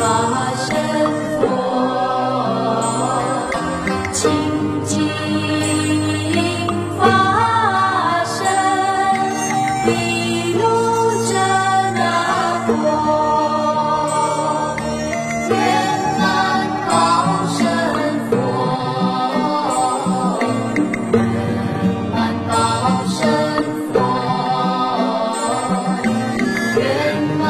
法身佛，清净法身，毗卢遮那佛，圆满报身佛，圆满报身佛，圆满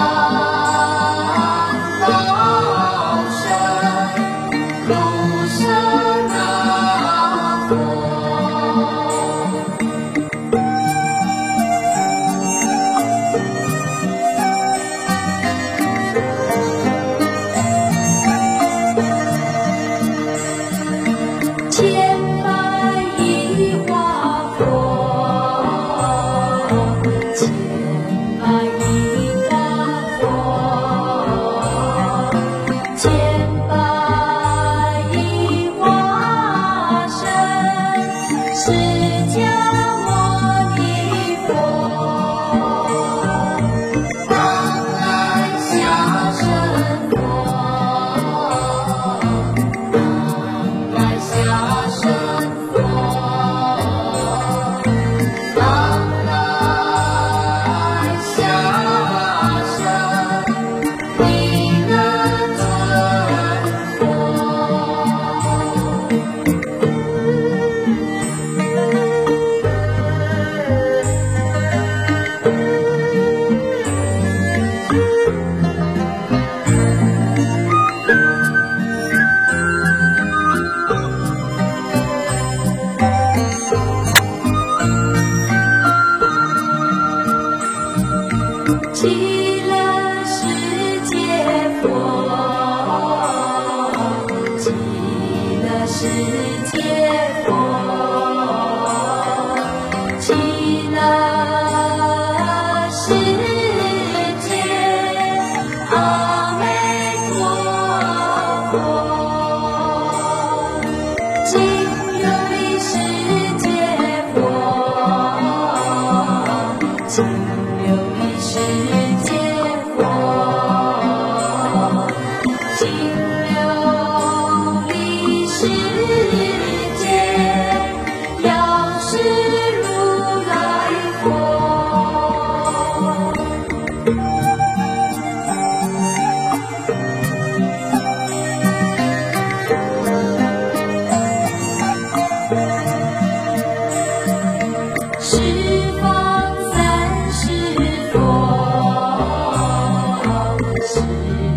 报身卢舍那佛。千百亿华佛，千百亿大佛，千百亿化身，释迦牟尼佛，当来下生佛，当来下生佛，当来下生弥勒尊佛。极乐世界佛，极乐世界佛，极乐世界阿弥陀佛，净琉璃世界佛，净琉璃世界佛，净琉璃世界药师如来佛。十方三世佛，十